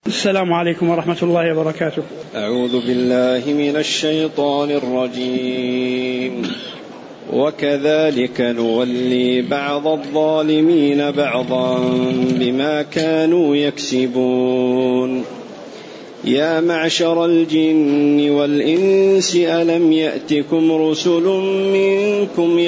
السلام عليكم ورحمة الله وبركاته. أعوذ بالله من الشيطان الرجيم. وكذلك نولي بعض الظالمين بعضا بما كانوا يكسبون. يا معشر الجن والإنس ألم يأتكم رسل منكم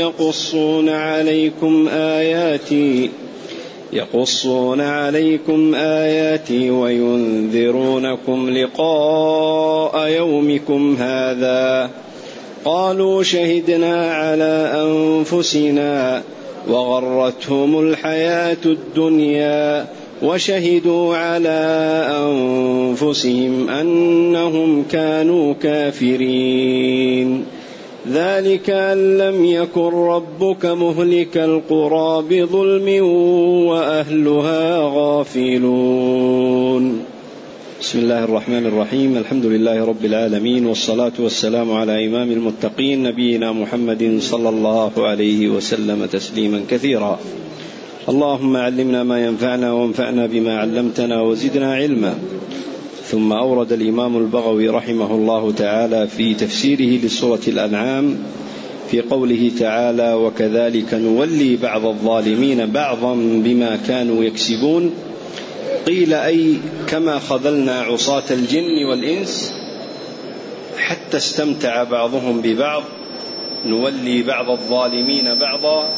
يقصون عليكم آياتي وينذرونكم لقاء يومكم هذا. قالوا شهدنا على أنفسنا وغرتهم الحياة الدنيا وشهدوا على أنفسهم أنهم كانوا كافرين. ذلك أن لم يكن ربك مهلك القرى بظلم وأهلها غافلون. بسم الله الرحمن الرحيم. الحمد لله رب العالمين، والصلاة والسلام على إمام المتقين نبينا محمد صلى الله عليه وسلم تسليما كثيرا. اللهم علمنا ما ينفعنا وانفعنا بما علمتنا وزدنا علما. ثم أورد الإمام البغوي رحمه الله تعالى في تفسيره لسورة الأنعام في قوله تعالى: وكذلك نولي بعض الظالمين بعضا بما كانوا يكسبون. قيل أي كما خذلنا عصاة الجن والإنس حتى استمتع بعضهم ببعض نولي بعض الظالمين بعضا،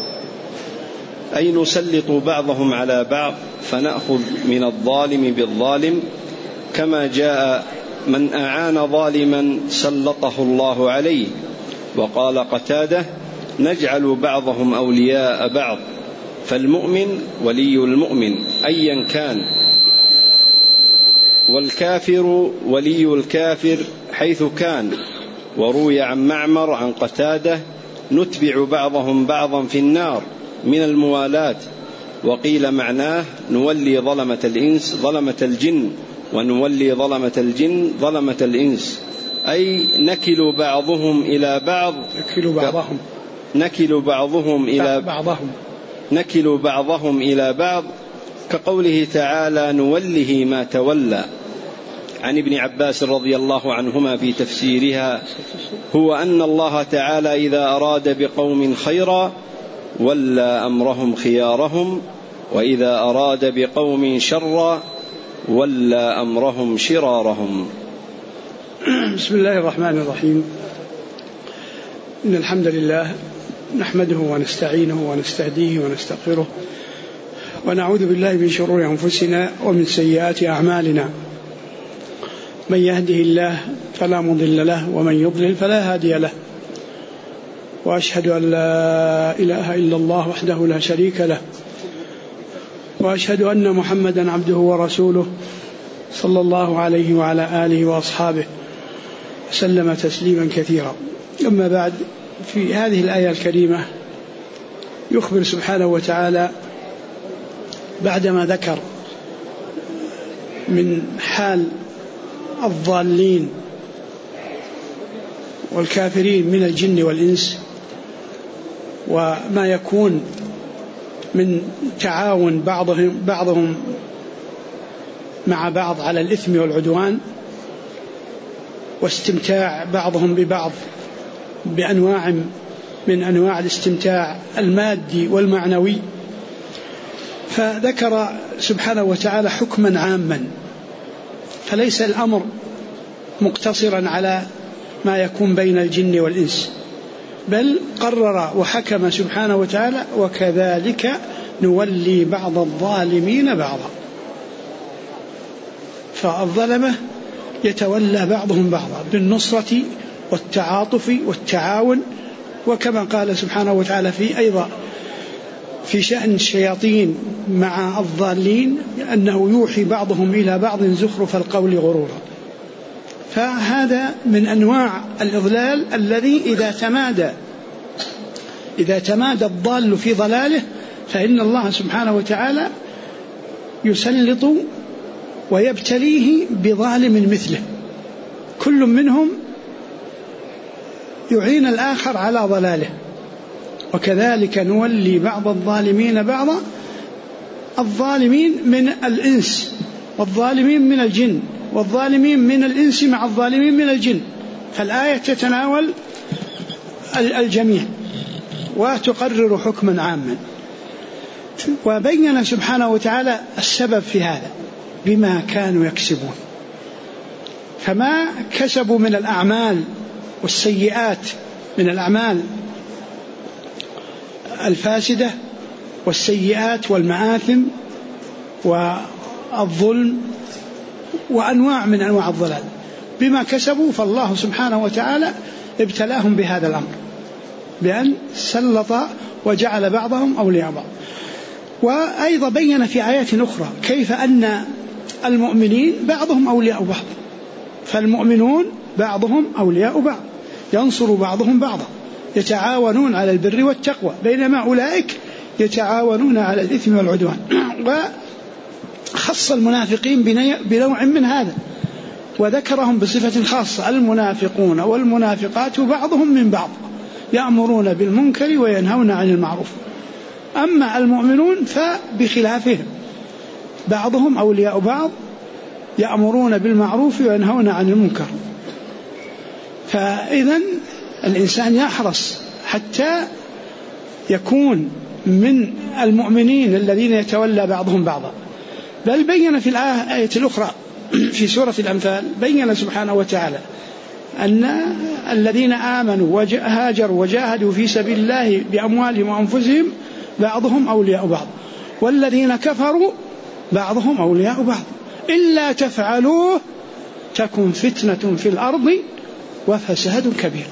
أي نسلط بعضهم على بعض فنأخذ من الظالم بالظالم، كما جاء: من أعان ظالما سلطه الله عليه. وقال قتادة: نجعل بعضهم أولياء بعض، فالمؤمن ولي المؤمن أيا كان، والكافر ولي الكافر حيث كان. وروي عن معمر عن قتادة: نتبع بعضهم بعضا في النار من الموالاة. وقيل معناه: نولي ظلمة الإنس ظلمة الجن، ونولي ظلمة الجن ظلمة الإنس، أي نكل بعضهم إلى بعض، نكل بعضهم إلى بعض، كقوله تعالى: نوله ما تولى. عن ابن عباس رضي الله عنهما في تفسيرها: هو أن الله تعالى إذا أراد بقوم خيرا ولى أمرهم خيارهم، وإذا أراد بقوم شرا ولى أمرهم شرارهم. بسم الله الرحمن الرحيم. إن الحمد لله نحمده ونستعينه ونستهديه ونستغفره، ونعوذ بالله من شرور أنفسنا ومن سيئات أعمالنا. من يهده الله فلا مضل له، ومن يضلل فلا هادي له. وأشهد أن لا إله إلا الله وحده لا شريك له، وأشهد أن محمدا عبده ورسوله صلى الله عليه وعلى آله وأصحابه وسلم تسليما كثيرا. أما بعد، في هذه الآية الكريمة يخبر سبحانه وتعالى بعدما ذكر من حال الضالين والكافرين من الجن والإنس، وما يكون من تعاون بعضهم مع بعض على الإثم والعدوان، واستمتاع بعضهم ببعض بأنواع من أنواع الاستمتاع المادي والمعنوي. فذكر سبحانه وتعالى حكما عاما، فليس الأمر مقتصرا على ما يكون بين الجن والإنس، بل قرر وحكم سبحانه وتعالى: وكذلك نولي بعض الظالمين بعضا. فالظلمة يتولى بعضهم بعضا بالنصرة والتعاطف والتعاون، وكما قال سبحانه وتعالى أيضا في شأن الشياطين مع الضالين أنه يوحي بعضهم إلى بعض زخرف القول غرورا. فهذا من أنواع الإضلال الذي إذا تمادى الضال في ضلاله فإن الله سبحانه وتعالى يسلط ويبتليه بظالم مثله، كل منهم يعين الآخر على ضلاله. وكذلك نولي بعض الظالمين بعضا، الظالمين من الإنس والظالمين من الجن والظالمين من الإنس مع الظالمين من الجن، فالآية تتناول الجميع وتقرر حكما عاما. وبين سبحانه وتعالى السبب في هذا بما كانوا يكسبون، فما كسبوا من الأعمال والسيئات، من الأعمال الفاسدة والسيئات والمآثم والظلم وأنواع من أنواع الضلال، بما كسبوا فالله سبحانه وتعالى ابتلاهم بهذا الأمر، بأن سلط وجعل بعضهم أولياء بعض. وأيضا بين في آيات أخرى كيف أن المؤمنين بعضهم أولياء بعض، فالمؤمنون بعضهم أولياء بعض، ينصر بعضهم بعضا، يتعاونون على البر والتقوى، بينما أولئك يتعاونون على الإثم والعدوان. وخص المنافقين بنوع من هذا وذكرهم بصفة خاصة: المنافقون والمنافقات بعضهم من بعض يأمرون بالمنكر وينهون عن المعروف. أما المؤمنون فبخلافهم، بعضهم أولياء بعض يأمرون بالمعروف وينهون عن المنكر. فإذن الإنسان يحرص حتى يكون من المؤمنين الذين يتولى بعضهم بعضا. بل بين في الآية الأخرى في سورة الأنفال، بين سبحانه وتعالى أن الذين آمنوا وهاجروا وجاهدوا في سبيل الله بأموالهم وأنفسهم بعضهم أولياء بعض، والذين كفروا بعضهم أولياء بعض إلا تفعلوه تكن فتنة في الأرض وفساد كبير.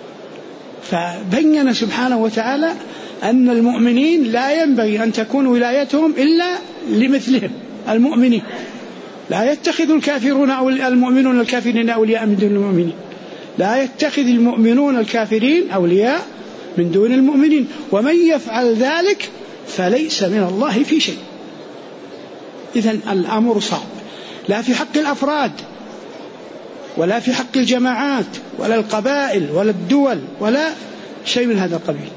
فبين سبحانه وتعالى أن المؤمنين لا ينبغي أن تكون ولايتهم إلا لمثلهم المؤمنين، لا يتخذ الكافرون أو المؤمنون الكافرين أولياء من دون المؤمنين، لا يتخذ المؤمنون الكافرين أولياء من دون المؤمنين، ومن يفعل ذلك فليس من الله في شيء. إذن الأمر صعب، لا في حق الأفراد ولا في حق الجماعات ولا القبائل ولا الدول ولا شيء من هذا القبيل.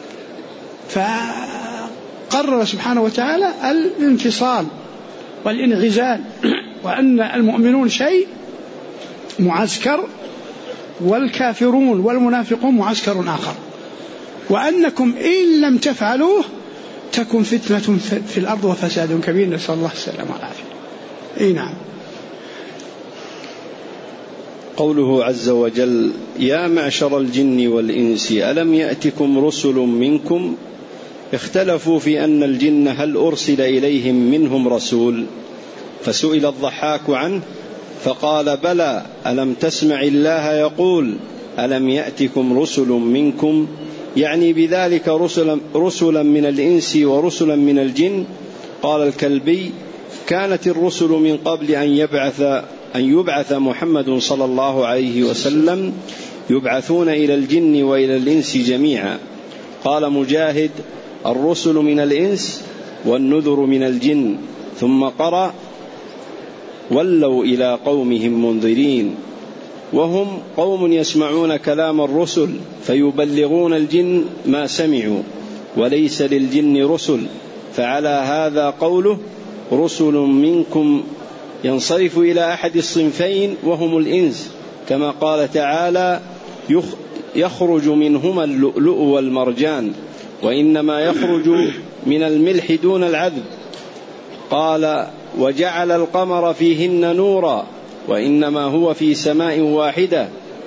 فقرر سبحانه وتعالى الانفصال والانعزال، وأن المؤمنون شيء معسكر والكافرون والمنافقون معسكر آخر، وأنكم إن لم تفعلوه تكن فتنة في الأرض وفساد كبير، نسأل الله السلامة والعافية. أي نعم. قوله عز وجل: يا معشر الجن والإنس ألم يأتكم رسل منكم؟ اختلفوا في أن الجن هل أرسل إليهم منهم رسول؟ فسئل الضحاك عنه فقال: بلى، ألم تسمع الله يقول: ألم يأتكم رسل منكم؟ يعني بذلك رسلا من الإنس ورسلا من الجن. قال الكلبي: كانت الرسل من قبل أن يبعث محمد صلى الله عليه وسلم يبعثون إلى الجن وإلى الإنس جميعا. قال مجاهد: الرسل من الإنس والنذر من الجن. ثم قرأ: ولوا إلى قومهم منذرين. وهم قوم يسمعون كلام الرسل فيبلغون الجن ما سمعوا، وليس للجن رسل، فعلى هذا قوله رسل منكم ينصرف إلى أحد الصنفين وهم الإنس، كما قال تعالى: يخرج منهما اللؤلؤ والمرجان، وإنما يخرج من الملح دون العذب. قال: وجعل القمر فيهن نورا، وإنما هو في سماء واحدة.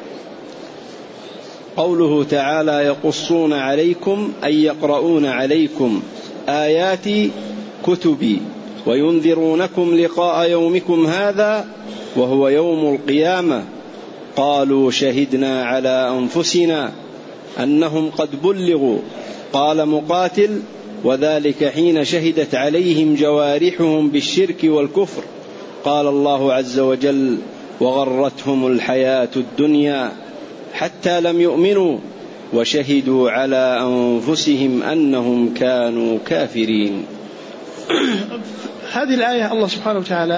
قوله تعالى: يقصون عليكم أي يقرؤون عليكم آياتي كتبي وينذرونكم لقاء يومكم هذا وهو يوم القيامة. قالوا: شهدنا على أنفسنا أنهم قد بلغوا. قال مقاتل: وذلك حين شهدت عليهم جوارحهم بالشرك والكفر. قال الله عز وجل: وغرتهم الحياة الدنيا حتى لم يؤمنوا وشهدوا على أنفسهم أنهم كانوا كافرين. هذه الآية الله سبحانه وتعالى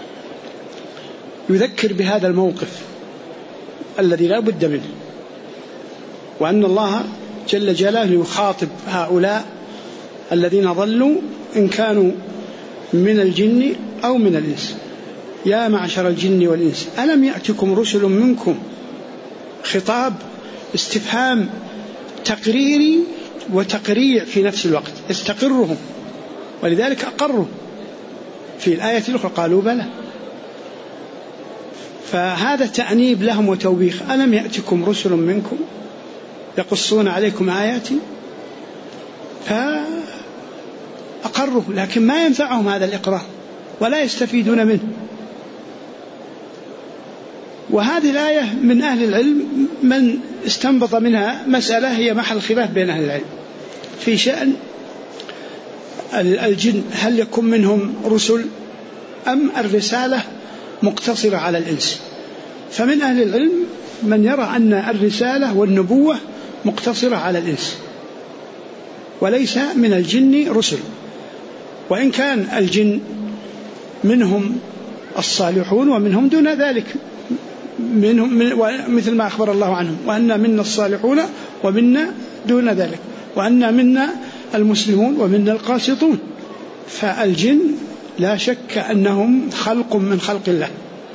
يذكر بهذا الموقف الذي لا بد منه، وأن الله جل جلاله يخاطب هؤلاء الذين ضلوا إن كانوا من الجن أو من الإنس. يا معشر الجن والإنس ألم يأتكم رسل منكم، خطاب استفهام تقريري وتقريع في نفس الوقت، استقرهم، ولذلك أقروا في الآية الأخرى قالوا بلى. فهذا تأنيب لهم وتوبيخ. ألم يأتكم رسل منكم يقصون عليكم آياتي، فأقروا، لكن ما ينفعهم هذا الإقرار ولا يستفيدون منه. وهذه الآية من أهل العلم من استنبط منها مسألة هي محل خلاف بين أهل العلم في شأن الجن، هل يكون منهم رسل أم الرسالة مقتصرة على الإنس؟ فمن أهل العلم من يرى أن الرسالة والنبوة مقتصرة على الإنس وليس من الجن رسل، وإن كان الجن منهم الصالحون ومنهم دون ذلك، مثل ما أخبر الله عنهم وأن منا الصالحون ومنا دون ذلك، وأن منا المسلمون ومنا القاسطون. فالجن لا شك أنهم خلق من خلق الله،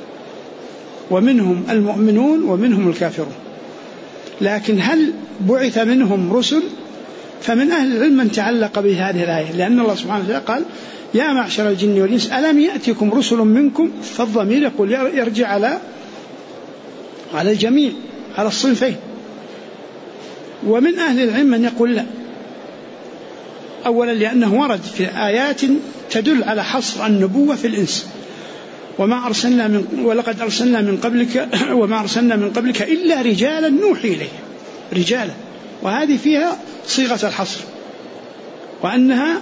ومنهم المؤمنون ومنهم الكافرون. لكن هل بعث منهم رسل؟ فمن أهل العلم من تعلق بهذه الآية، لأن الله سبحانه وتعالى قال يا معشر الجن والإنس ألم يأتكم رسل منكم، فالضمير يقول يرجع على الجميع، على الصنفين. ومن أهل العلم من يقول لا، أولا لأنه ورد في آيات تدل على حصر النبوة في الإنس، ولقد أرسلنا من قبلك وما أرسلنا من قبلك إلا رجالا نوحي إليه، رجالا، وهذه فيها صيغة الحصر، وأنها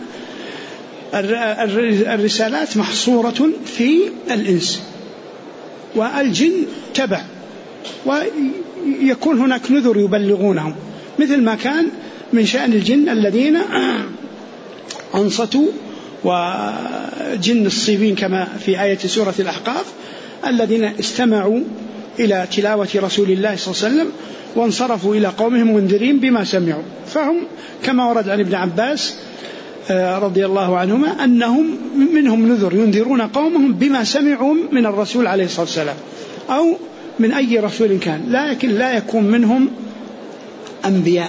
الرسالات محصورة في الإنس، والجن تبع، ويكون هناك نذر يبلغونهم، مثل ما كان من شأن الجن الذين أنصتوا، وجن الصيبين كما في آية سورة الأحقاف الذين استمعوا إلى تلاوة رسول الله صلى الله عليه وسلم وانصرفوا إلى قومهم منذرين بما سمعوا، فهم كما ورد عن ابن عباس رضي الله عنهما أنهم منهم نذر ينذرون قومهم بما سمعوا من الرسول عليه الصلاة والسلام أو من أي رسول كان، لكن لا يكون منهم أنبياء.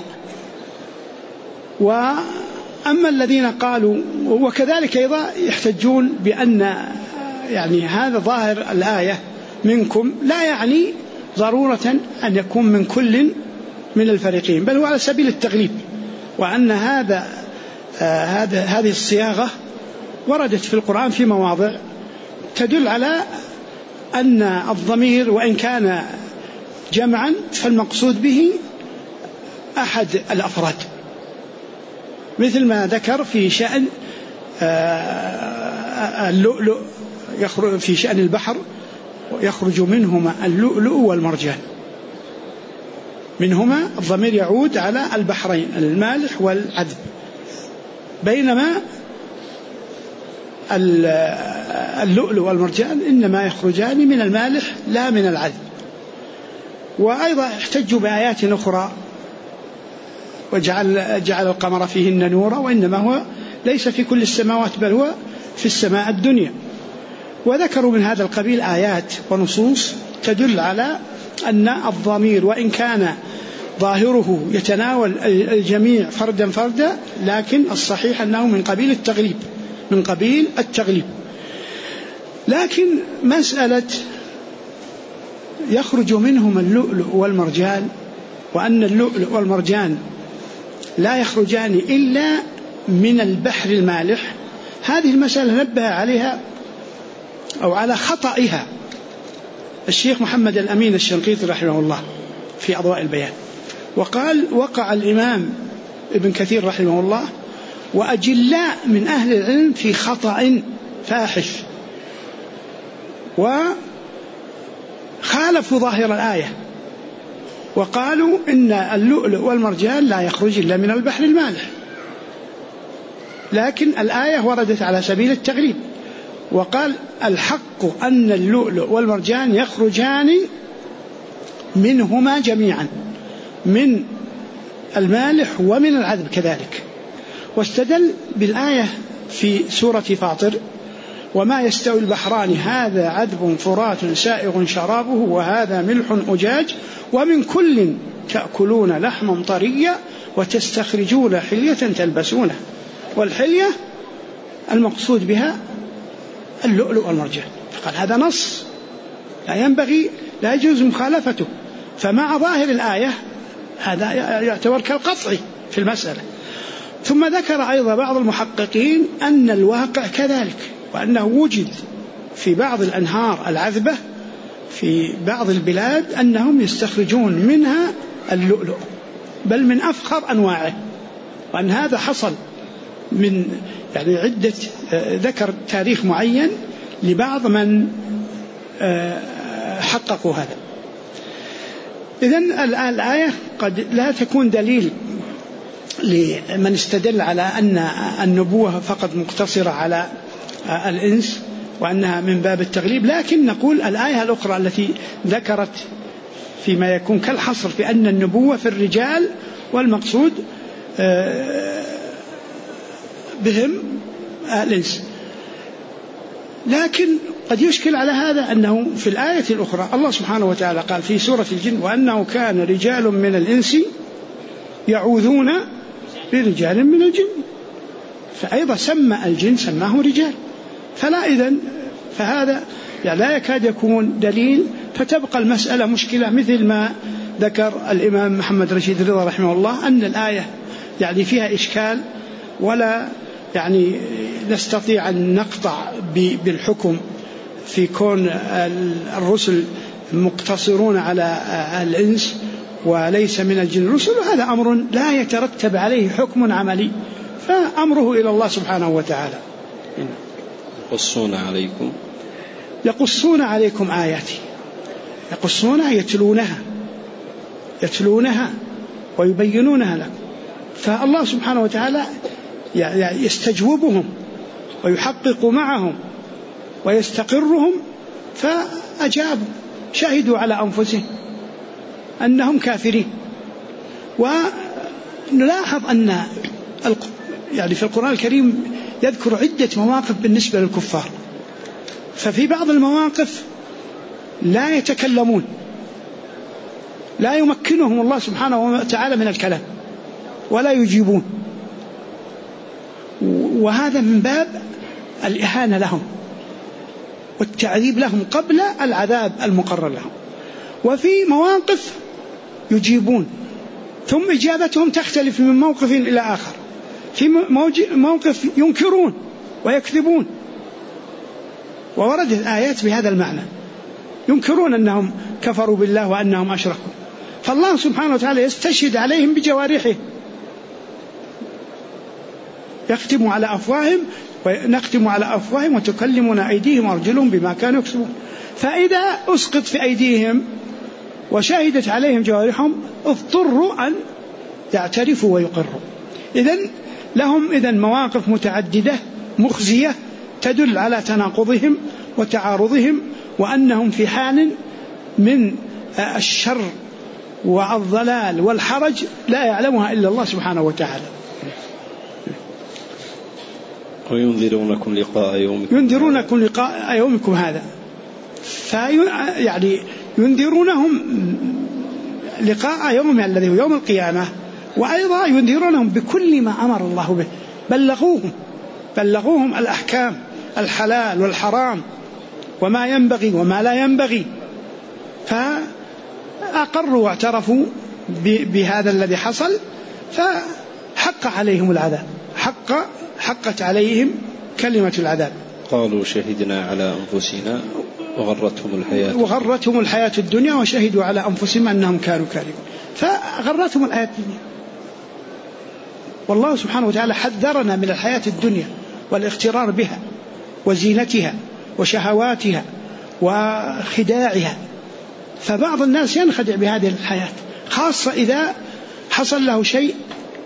وأما الذين قالوا، وكذلك أيضا يحتجون بأن يعني هذا ظاهر الآية منكم لا يعني ضرورة أن يكون من كل من الفريقين، بل هو على سبيل التغليب، وأن هذه الصياغة وردت في القرآن في مواضع تدل على أن الضمير وإن كان جمعا فالمقصود به أحد الأفراد، مثل ما ذكر في شأن اللؤلؤ، يخرج في شأن البحر يخرج منهما اللؤلؤ والمرجان، منهما الضمير يعود على البحرين المالح والعذب، بينما اللؤلؤ والمرجان إنما يخرجان من المالح لا من العذب. وأيضا احتجوا بآيات أخرى وجعل القمر فيهن نورا، وإنما هو ليس في كل السماوات بل هو في السماء الدنيا. وذكروا من هذا القبيل آيات ونصوص تدل على أن الضمير وإن كان ظاهره يتناول الجميع فردا فردا، لكن الصحيح أنه من قبيل التغليب. لكن مسألة يخرج منهم اللؤلؤ والمرجان، وأن اللؤلؤ والمرجان لا يخرجان إلا من البحر المالح، هذه المسألة نبه عليها أو على خطئها الشيخ محمد الأمين الشنقيطي رحمه الله في أضواء البيان، وقال وقع الإمام ابن كثير رحمه الله وأجلاء من أهل العلم في خطأ فاحش، وخالفوا ظاهر الآية وقالوا إن اللؤلؤ والمرجان لا يخرج إلا من البحر المالح، لكن الآية وردت على سبيل التغليب، وقال الحق أن اللؤلؤ والمرجان يخرجان منهما جميعا، من المالح ومن العذب كذلك. واستدل بالآية في سورة فاطر وما يستوي البحران هذا عذب فرات سائغ شرابه وهذا ملح أجاج ومن كل تأكلون لحما طريا وتستخرجون حلية تلبسونه. والحلية المقصود بها اللؤلؤ والمرجان. قال هذا نص لا ينبغي لا يجوز مخالفته، فمع ظاهر الآية هذا يعتبر كالقطع في المسألة. ثم ذكر أيضا بعض المحققين أن الواقع كذلك، وأنه وجد في بعض الأنهار العذبة في بعض البلاد أنهم يستخرجون منها اللؤلؤ بل من أفخر أنواعه، وأن هذا حصل من يعني عدة ذكر تاريخ معين لبعض من حققوا هذا. إذن الآية قد لا تكون دليل لمن استدل على أن النبوة فقط مقتصرة على الإنس وأنها من باب التغليب، لكن نقول الآية الأخرى التي ذكرت فيما يكون كالحصر في أن النبوة في الرجال والمقصود بهم الإنس. لكن قد يشكل على هذا أنه في الآية الأخرى الله سبحانه وتعالى قال في سورة الجن وأنه كان رجال من الإنس يعوذون برجال من الجن، فأيضا سمى الجن سماه رجال، فلا إذن فهذا يعني لا يكاد يكون دليل، فتبقى المسألة مشكلة مثل ما ذكر الإمام محمد رشيد رضا رحمه الله أن الآية يعني فيها إشكال ولا يعني نستطيع أن نقطع بالحكم في كون الرسل مقتصرون على الإنس وليس من الجن رسل، هذا أمر لا يترتب عليه حكم عملي، فأمره إلى الله سبحانه وتعالى. يقصون عليكم آياتي، يقصونها يتلونها ويبينونها لكم، فالله سبحانه وتعالى يستجوبهم ويحقق معهم ويستقرهم، فأجابوا شهدوا على أنفسهم أنهم كافرين. ونلاحظ أن يعني في القرآن الكريم يذكر عدة مواقف بالنسبة للكفار، ففي بعض المواقف لا يتكلمون، لا يمكنهم الله سبحانه وتعالى من الكلام ولا يجيبون، وهذا من باب الإهانة لهم والتعذيب لهم قبل العذاب المقرر لهم. وفي مواقف يجيبون ثم إجابتهم تختلف من موقف إلى آخر، في موقف ينكرون ويكذبون، ووردت الآيات بهذا المعنى، ينكرون أنهم كفروا بالله وأنهم أشركوا، فالله سبحانه وتعالى يستشهد عليهم بجوارحه، نختم على أفواههم وتكلمنا أيديهم وأرجلهم بما كانوا يكسبون. فإذا أسقط في أيديهم وشهدت عليهم جوارحهم اضطروا أن يعترفوا ويقروا. إذن لهم مواقف متعددة مخزية تدل على تناقضهم وتعارضهم، وأنهم في حال من الشر والضلال والحرج لا يعلمها إلا الله سبحانه وتعالى. وينذرونكم لقاء يومكم هذا، يعني ينذرونهم لقاء يوم الذي هو يوم القيامة، وأيضا ينذرونهم بكل ما أمر الله به، بلغوهم الأحكام الحلال والحرام وما ينبغي وما لا ينبغي، فأقروا واعترفوا بهذا الذي حصل، فحق عليهم العذاب، حقت عليهم كلمة العذاب. قالوا شهدنا على أنفسنا وغرتهم الحياة الدنيا وشهدوا على أنفسهم أنهم كانوا كاذبين، فغرتهم الحياة الدنيا. والله سبحانه وتعالى حذرنا من الحياة الدنيا والاغترار بها وزينتها وشهواتها وخداعها، فبعض الناس ينخدع بهذه الحياة، خاصة إذا حصل له شيء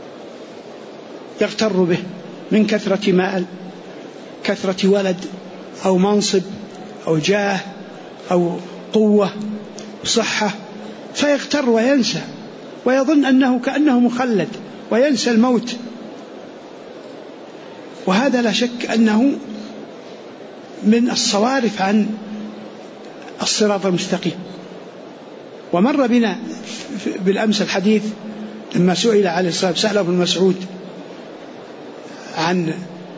يغتر به من كثرة مال، كثرة ولد أو منصب أو جاه أو قوة صحة، فيغتر وينسى ويظن أنه كأنه مخلد وينسى الموت، وهذا لا شك أنه من الصوارف عن الصراط المستقيم. ومر بنا بالأمس الحديث لما سئل عليه الصلاة والسلام، سأله ابن مسعود عن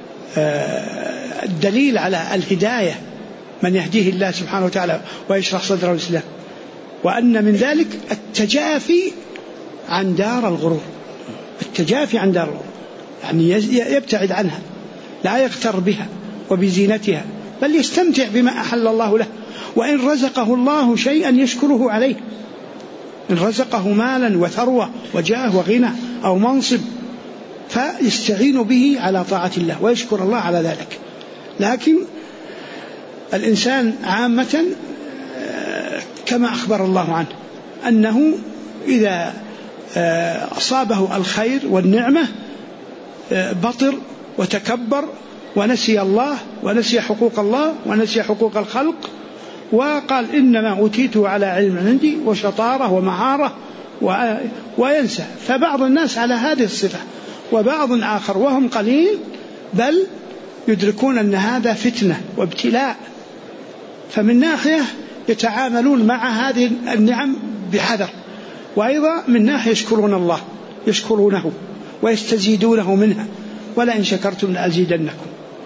الدليل على الهداية، من يهديه الله سبحانه وتعالى ويشرح صدره الإسلام، وأن من ذلك التجافي عن دار الغرور. التجافي عن دار الغرور يعني يبتعد عنها، لا يغتر بها وبزينتها، بل يستمتع بما أحل الله له. وإن رزقه الله شيئا يشكره عليه، إن رزقه مالا وثروة وجاه وغنى أو منصب فيستعين به على طاعة الله ويشكر الله على ذلك. لكن الإنسان عامة كما أخبر الله عنه أنه إذا أصابه الخير والنعمة بطر وتكبر ونسي الله ونسي حقوق الله ونسي حقوق الخلق، وقال إنما أوتيته على علم عندي وشطارة ومهارة وينسى. فبعض الناس على هذه الصفة، وبعض آخر وهم قليل بل يدركون أن هذا فتنة وابتلاء، فمن ناحية يتعاملون مع هذه النعم بحذر، وأيضا من ناحية يشكرون الله، يشكرونه ويستزيدونه منها، ولئن شكرتم لأزيدنكم.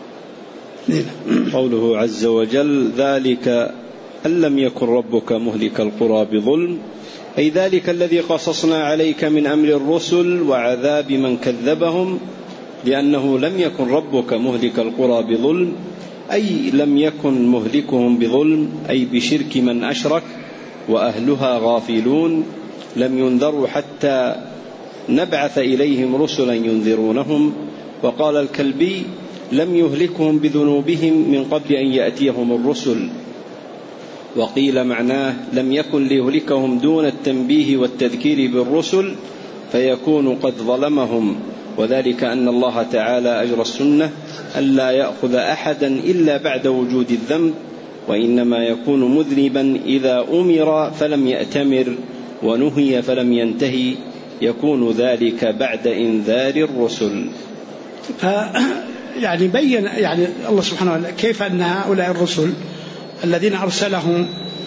قوله عز وجل: ذلك أن لم يكن ربك مهلك القرى بظلم، أي ذلك الذي قصصنا عليك من أمر الرسل وعذاب من كذبهم، لأنه لم يكن ربك مهلك القرى بظلم، أي لم يكن مهلكهم بظلم، أي بشرك من أشرك وأهلها غافلون، لم ينذروا حتى نبعث إليهم رسلا ينذرونهم. وقال الكلبي: لم يهلكهم بذنوبهم من قبل أن يأتيهم الرسل. وقيل معناه: لم يكن ليهلكهم دون التنبيه والتذكير بالرسل فيكون قد ظلمهم، وذلك أن الله تعالى أجرى السنة ألا يأخذ أحدا إلا بعد وجود الذنب، وإنما يكون مذنبا إذا أمر فلم يأتمر ونهي فلم ينتهي، يكون ذلك بعد إنذار الرسل. يعني بين يعني الله سبحانه وتعالى كيف أن هؤلاء الرسل الذين أرسلهم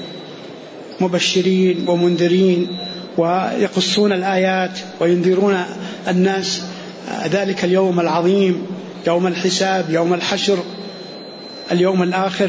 مبشرين ومنذرين ويقصون الآيات وينذرون الناس ذلك اليوم العظيم، يوم الحساب، يوم الحشر، اليوم الآخر،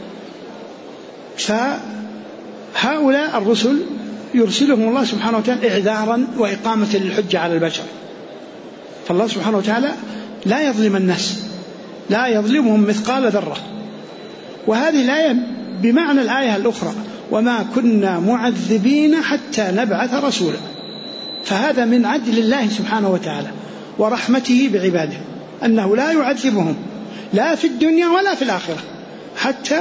فهؤلاء الرسل يرسلهم الله سبحانه وتعالى إعذارا وإقامة للحجة على البشر. فالله سبحانه وتعالى لا يظلم الناس، لا يظلمهم مثقال ذرة. وهذه الآية بمعنى الآية الأخرى: وما كنا معذبين حتى نبعث رسولا. فهذا من عدل الله سبحانه وتعالى ورحمته بعباده، أنه لا يعذبهم لا في الدنيا ولا في الآخرة حتى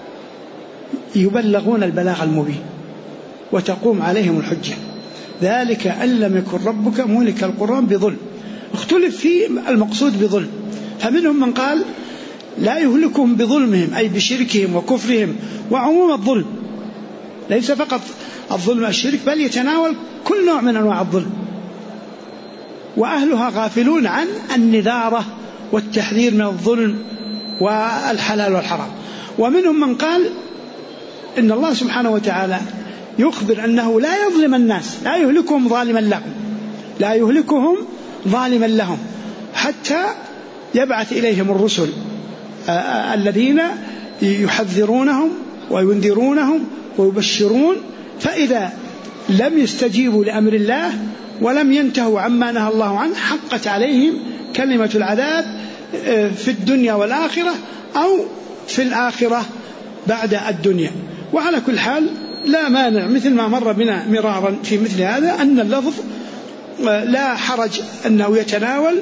يبلغون البلاغ المبين وتقوم عليهم الحجة. ذلك أن لم يكن ربك مهلك القرى بظلم. اختلف في المقصود بظلم، فمنهم من قال لا يهلكهم بظلمهم أي بشركهم وكفرهم، وعموم الظلم ليس فقط الظلم الشرك بل يتناول كل نوع من أنواع الظلم، وأهلها غافلون عن النذارة والتحذير من الظلم والحلال والحرام. ومنهم من قال إن الله سبحانه وتعالى يخبر أنه لا يظلم الناس، لا يهلكهم ظالما لهم، لا يهلكهم ظالما لهم حتى يبعث إليهم الرسل الذين يحذرونهم وينذرونهم ويبشرون، فإذا لم يستجيبوا لأمر الله ولم ينتهوا عما نهى الله عنه حقت عليهم كلمة العذاب في الدنيا والآخرة أو في الآخرة بعد الدنيا. وعلى كل حال لا مانع مثل ما مر بنا مرارا في مثل هذا أن اللفظ لا حرج أنه يتناول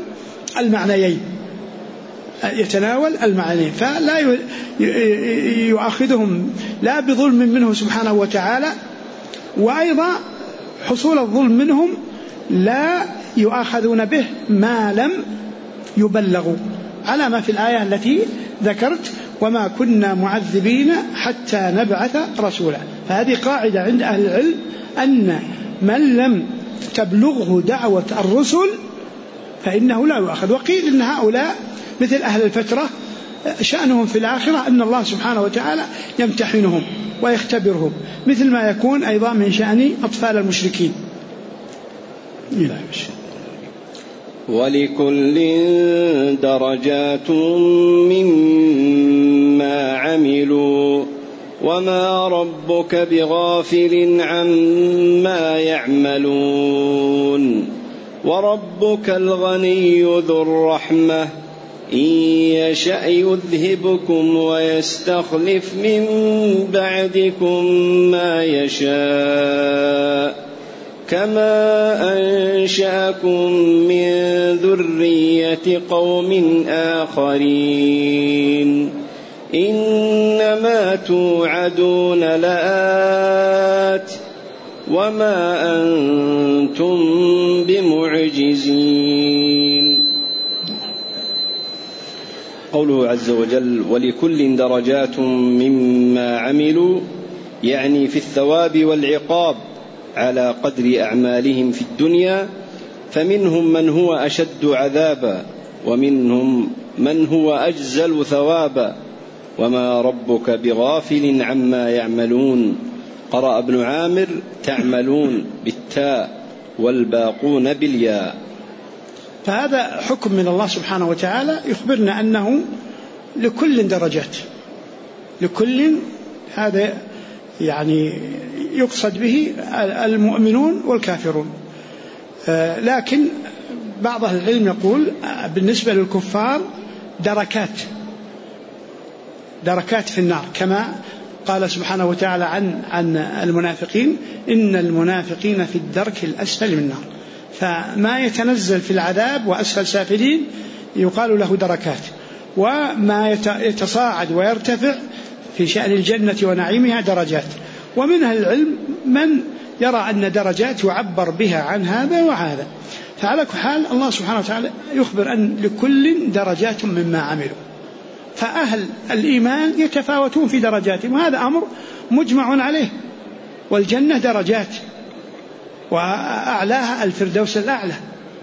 المعنيين، فلا يؤاخذهم لا بظلم منه سبحانه وتعالى، وأيضا حصول الظلم منهم لا يؤاخذون به ما لم يبلغوا، على ما في الآية التي ذكرت: وما كنا معذبين حتى نبعث رسولا. فهذه قاعدة عند أهل العلم أن من لم تبلغه دعوة الرسل فإنه لا يؤاخذ. وقيل إن هؤلاء مثل أهل الفترة شأنهم في الآخرة أن الله سبحانه وتعالى يمتحنهم ويختبرهم، مثل ما يكون أيضا من شأن أطفال المشركين. ولكل درجات مما عملوا وما ربك بغافل عما يعملون وربك الغني ذو الرحمة إن يشأ يذهبكم ويستخلف من بعدكم ما يشاء كما أنشأكم من ذرية قوم آخرين إنما توعدون لآت وما أنتم بمعجزين. قوله عز وجل ولكل درجات مما عملوا، يعني في الثواب والعقاب على قدر أعمالهم في الدنيا، فمنهم من هو أشد عذابا ومنهم من هو أجزل ثوابا وما ربك بغافل عما يعملون. قرأ ابن عامر تعملون بالتاء والباقون بالياء. فهذا حكم من الله سبحانه وتعالى يخبرنا أنه لكل درجات، لكل، هذا يعني يقصد به المؤمنون والكافرون. لكن بعض أهل العلم يقول بالنسبة للكفار دركات في النار، كما قال سبحانه وتعالى عن المنافقين إن المنافقين في الدرك الأسفل من النار. فما يتنزل في العذاب وأسفل سافلين يقال له دركات، وما يتصاعد ويرتفع في شأن الجنة ونعيمها درجات. ومن أهل العلم من يرى أن درجات يعبر بها عن هذا وهذا. فعلى كل حال الله سبحانه وتعالى يخبر أن لكل درجات مما عملوا، فأهل الإيمان يتفاوتون في درجاتهم، وهذا أمر مجمع عليه. والجنة درجات وأعلاها الفردوس الأعلى،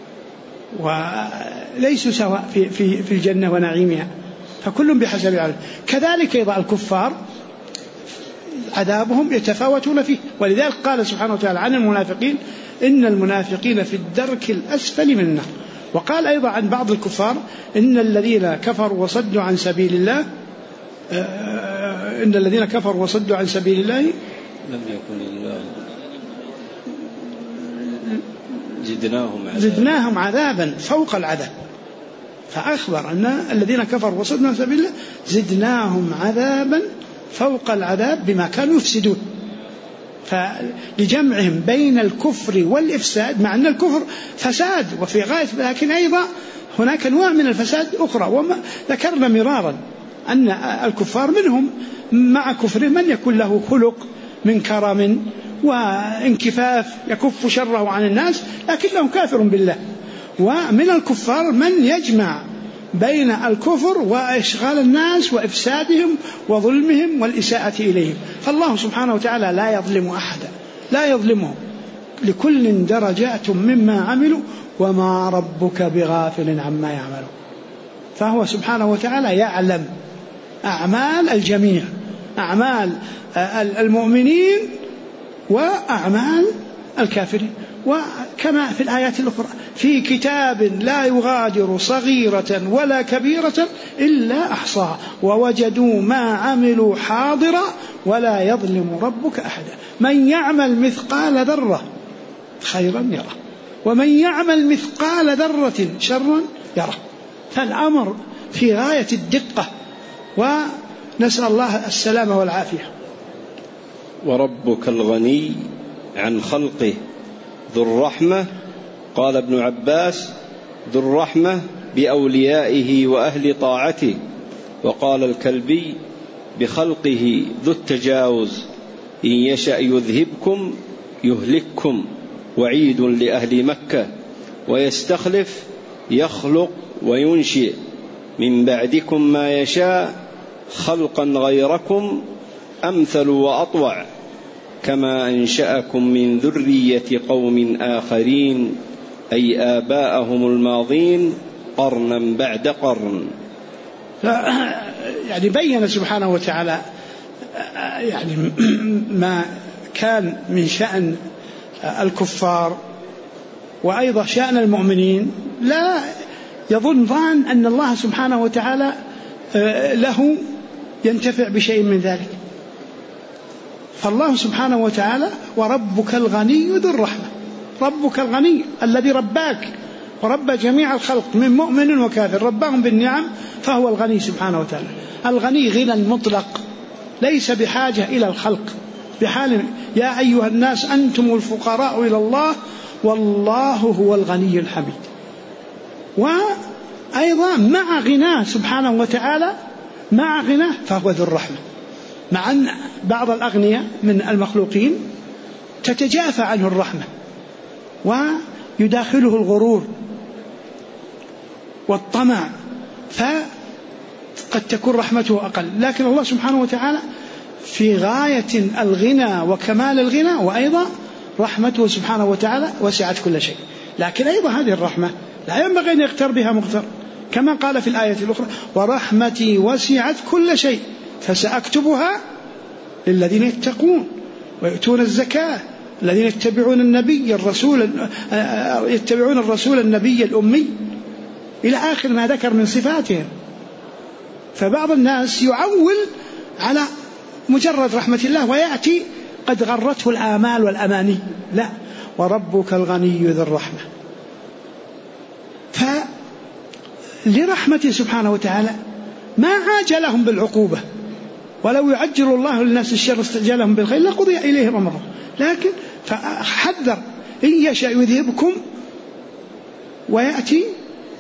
وليسوا سواء في الجنة ونعيمها، فكل بحسب عمله. كذلك أيضا الكفار عذابهم يتفاوتون فيه، ولذلك قال سبحانه وتعالى عن المنافقين إن المنافقين في الدرك الأسفل من النار. وقال أيضا عن بعض الكفار إن الذين كفروا وصدوا عن سبيل الله لم يكن الله زدناهم عذابا فوق العذاب. فأخبر أن الذين كفروا وصدوا عن سبيل الله زدناهم عذابا فوق العذاب بما كانوا يفسدون. فلجمعهم بين الكفر والإفساد، مع أن الكفر فساد وفي غاية، لكن أيضا هناك أنواع من الفساد أخرى. وما ذكرنا مرارا أن الكفار منهم مع كفرهم من يكون له خلق من كرم وانكفاف يكف شره عن الناس لكنه كافر بالله. ومن الكفار من يجمع بين الكفر وإشغال الناس وإفسادهم وظلمهم والإساءة إليهم. فالله سبحانه وتعالى لا يظلم أحدا، لا يظلمه. لكل درجات مما عملوا وما ربك بغافل عما يعملون. فهو سبحانه وتعالى يعلم أعمال الجميع، أعمال المؤمنين وأعمال الكافرين. وكما في الآيات الأخرى في كتاب لا يغادر صغيرة ولا كبيرة إلا أحصاها ووجدوا ما عملوا حاضرا ولا يظلم ربك أحدا. من يعمل مثقال ذرة خيرا يره ومن يعمل مثقال ذرة شرا يره. فالأمر في غاية الدقة، ونسأل الله السلامة والعافية. وربك الغني عن خلقه ذو الرحمة، قال ابن عباس ذو الرحمة بأوليائه وأهل طاعته. وقال الكلبي بخلقه ذو التجاوز إن يشأ يذهبكم يهلككم، وعيد لأهل مكة. ويستخلف يخلق وينشئ من بعدكم ما يشاء خلقا غيركم أمثل وأطوع كما أنشأكم من ذرية قوم آخرين أي آباءهم الماضين قرنا بعد قرن. يعني بين سبحانه وتعالى يعني ما كان من شأن الكفار وأيضا شأن المؤمنين. لا يظن ظان أن الله سبحانه وتعالى له ينتفع بشيء من ذلك. فالله سبحانه وتعالى وربك الغني ذو الرحمة، ربك الغني الذي رباك ورب جميع الخلق من مؤمن وكافر، ربهم بالنعم، فهو الغني سبحانه وتعالى. الغني غنى مطلق ليس بحاجة إلى الخلق بحال. يا أيها الناس أنتم الفقراء إلى الله والله هو الغني الحميد. وأيضا مع غناه سبحانه وتعالى، مع غناه فهو ذو الرحمة، مع أن بعض الأغنياء من المخلوقين تتجافى عنه الرحمة ويداخله الغرور والطمع، فقد تكون رحمته أقل. لكن الله سبحانه وتعالى في غاية الغنى وكمال الغنى، وأيضا رحمته سبحانه وتعالى وسعت كل شيء. لكن أيضا هذه الرحمة لا ينبغي أن يغتر بها مغتر، كما قال في الآية الأخرى: ورحمتي وسعت كل شيء فسأكتبها للذين يتقون ويؤتون الزكاة الذين يتبعون الرسول النبي الأمي، إلى آخر ما ذكر من صفاتهم. فبعض الناس يعول على مجرد رحمة الله ويأتي قد غرته الآمال والأماني. لا، وربك الغني ذو الرحمة. فلرحمته سبحانه وتعالى ما عاجلهم بالعقوبة، ولو يعجل الله للناس الشر استعجالهم بالخير لقضي إليهم أمرهم، لكن فحذر: إن يشاء يذهبكم ويأتي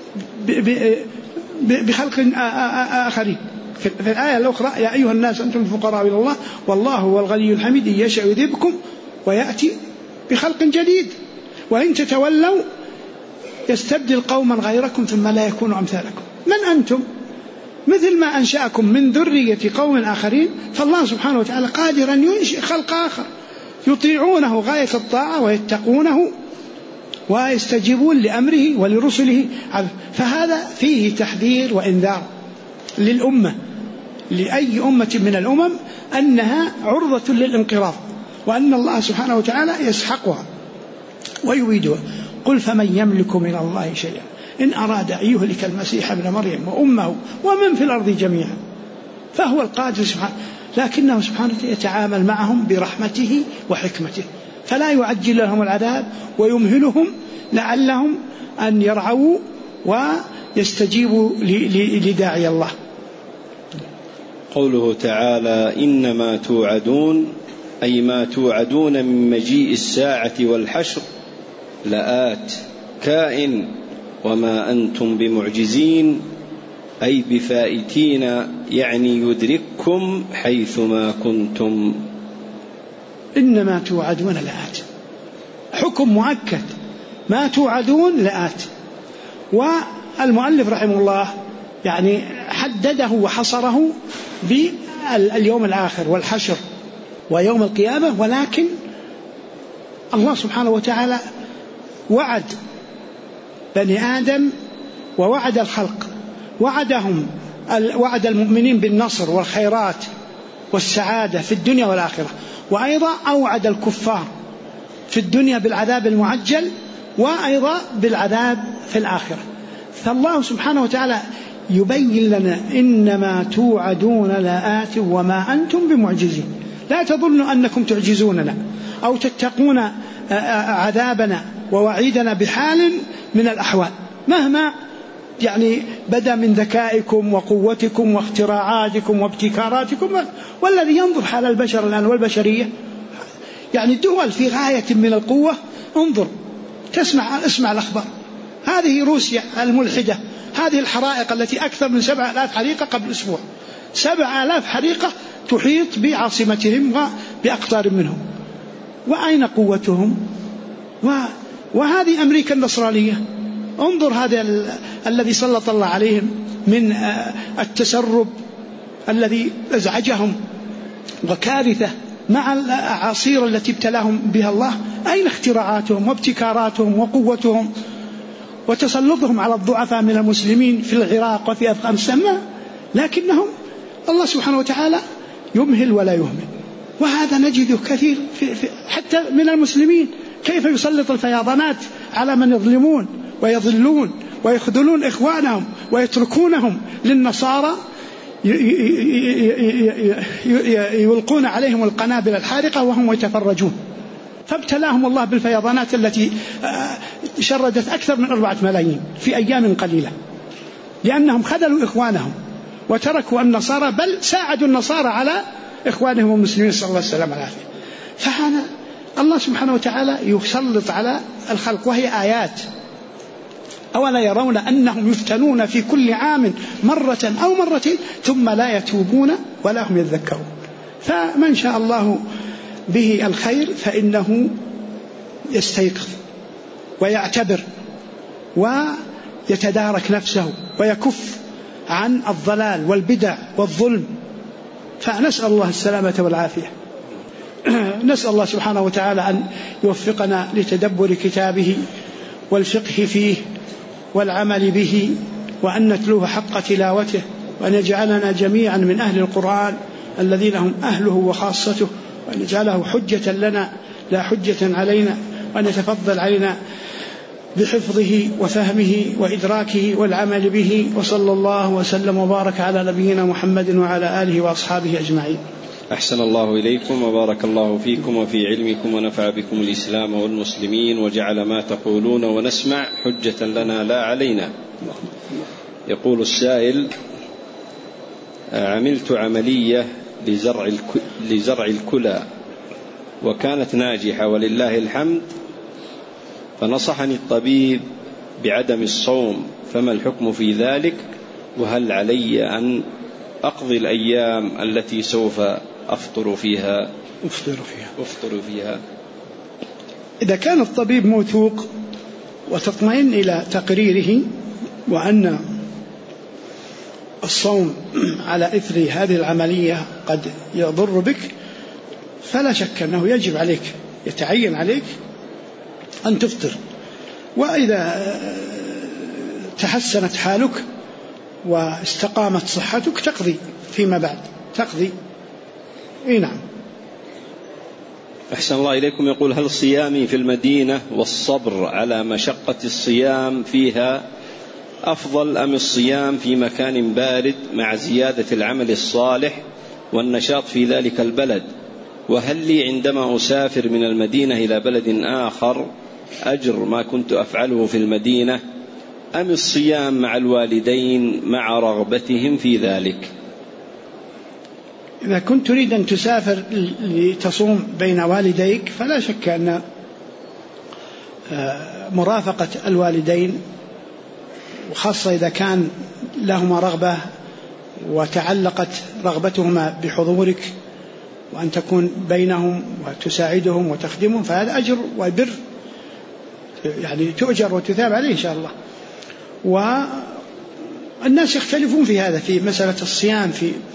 بخلق آخرين. في الآية الأخرى: يا أيها الناس أنتم الفقراء إلى الله والله هو الغني الحميد، إن يشاء يذهبكم ويأتي بخلق جديد، وإن تتولوا يستبدل قوما غيركم ثم لا يكونوا أمثالكم. من أنتم؟ مثل ما أنشأكم من ذرية قوم آخرين، فالله سبحانه وتعالى قادر أن ينشئ خلق آخر يطيعونه غاية الطاعة ويتقونه ويستجيبون لأمره ولرسله. فهذا فيه تحذير وإنذار للأمة، لأي أمة من الأمم، أنها عرضة للانقراض، وأن الله سبحانه وتعالى يسحقها ويريدها. قل فمن يملك من الله شيئا إن أراد أن يهلك المسيح ابن مريم وأمه ومن في الأرض جميعا فهو القادر سبحانه، لكنه سبحانه يتعامل معهم برحمته وحكمته، فلا يعجل لهم العذاب ويمهلهم لعلهم أن يرعوا ويستجيبوا لداعي الله. قوله تعالى: إنما توعدون، أي ما توعدون من مجيء الساعة والحشر لآت كائن وما أنتم بمعجزين، أي بفائتين، يعني يدرككم حيثما كنتم. إنما توعدون لآت، حكم مؤكد، ما توعدون لآت. والمؤلف رحمه الله يعني حدده وحصره باليوم الآخر والحشر ويوم القيامة، ولكن الله سبحانه وتعالى وعد بني آدم ووعد الخلق، وعد المؤمنين بالنصر والخيرات والسعادة في الدنيا والآخرة، وأيضا أوعد الكفار في الدنيا بالعذاب المعجل وأيضا بالعذاب في الآخرة. فالله سبحانه وتعالى يبين لنا: إنما توعدون لآت وما أنتم بمعجزين. لا تظنوا أنكم تعجزوننا أو تتقون عذابنا ووعيدنا بحال من الأحوال، مهما يعني بدا من ذكائكم وقوتكم واختراعاتكم وابتكاراتكم. والذي ينظر حال البشر الآن والبشرية، يعني الدول في غاية من القوة، انظر اسمع الأخبار. هذه روسيا الملحدة، هذه الحرائق التي أكثر من 7,000 حريقة قبل أسبوع، 7,000 حريقة تحيط بعاصمتهم وبأقطار منهم، وأين قوتهم؟ وهذه أمريكا النصرانية، انظر هذا الذي سلط الله عليهم من التسرب الذي أزعجهم وكارثة، مع الأعاصير التي ابتلاهم بها الله. أين اختراعاتهم وابتكاراتهم وقوتهم وتسلطهم على الضعفاء من المسلمين في العراق وفي أفغانستان؟ لكنهم الله سبحانه وتعالى يمهل ولا يهمل. وهذا نجده كثير حتى من المسلمين، كيف يسلط الفيضانات على من يظلمون ويضلون ويخذلون إخوانهم ويتركونهم للنصارى، يلقون عليهم القنابل الحارقة وهم يتفرجون. فابتلاهم الله بالفيضانات التي شردت أكثر من 4 ملايين في أيام قليلة، لأنهم خذلوا إخوانهم وتركوا النصارى، بل ساعدوا النصارى على إخوانهم المسلمين، صلى الله عليه وسلم العافية. فهذا الله سبحانه وتعالى يسلط على الخلق وهي آيات. أولا يرون أنهم يفتنون في كل عام مرة أو مرتين ثم لا يتوبون ولا هم يذكرون. فمن شاء الله به الخير فإنه يستيقظ ويعتبر ويتدارك نفسه ويكف عن الضلال والبدع والظلم. فنسأل الله السلامة والعافية. نسأل الله سبحانه وتعالى أن يوفقنا لتدبر كتابه والفقه فيه والعمل به، وأن نتلوه حق تلاوته، وأن يجعلنا جميعا من أهل القرآن الذين هم أهله وخاصته، وأن يجعله حجة لنا لا حجة علينا، وأن يتفضل علينا بحفظه وفهمه وإدراكه والعمل به. وصلى الله وسلم وبارك على نبينا محمد وعلى آله وأصحابه أجمعين. أحسن الله إليكم وبارك الله فيكم وفي علمكم ونفع بكم الإسلام والمسلمين، وجعل ما تقولون ونسمع حجة لنا لا علينا. يقول السائل: عملت عملية لزرع الكلى وكانت ناجحة ولله الحمد، فنصحني الطبيب بعدم الصوم، فما الحكم في ذلك؟ وهل علي أن أقضي الأيام التي سوف أفطر فيها؟ إذا كان الطبيب موثوق وتطمئن إلى تقريره وأن الصوم على إثر هذه العملية قد يضر بك، فلا شك أنه يجب عليك، يتعين عليك أن تفطر. وإذا تحسنت حالك واستقامت صحتك تقضي فيما بعد، تقضي. نعم. أحسن الله إليكم. يقول: هل صيامي في المدينة والصبر على مشقة الصيام فيها أفضل أم الصيام في مكان بارد مع زيادة العمل الصالح والنشاط في ذلك البلد؟ وهل لي عندما أسافر من المدينة إلى بلد آخر أجر ما كنت أفعله في المدينة، أم الصيام مع الوالدين مع رغبتهم في ذلك؟ إذا كنت تريد أن تسافر لتصوم بين والديك فلا شك أن مرافقة الوالدين، وخاصة إذا كان لهما رغبة وتعلقت رغبتهما بحضورك وأن تكون بينهم وتساعدهم وتخدمهم، فهذا أجر وبر يعني تؤجر وتثاب عليه إن شاء الله. والناس يختلفون في هذا، في مسألة الصيام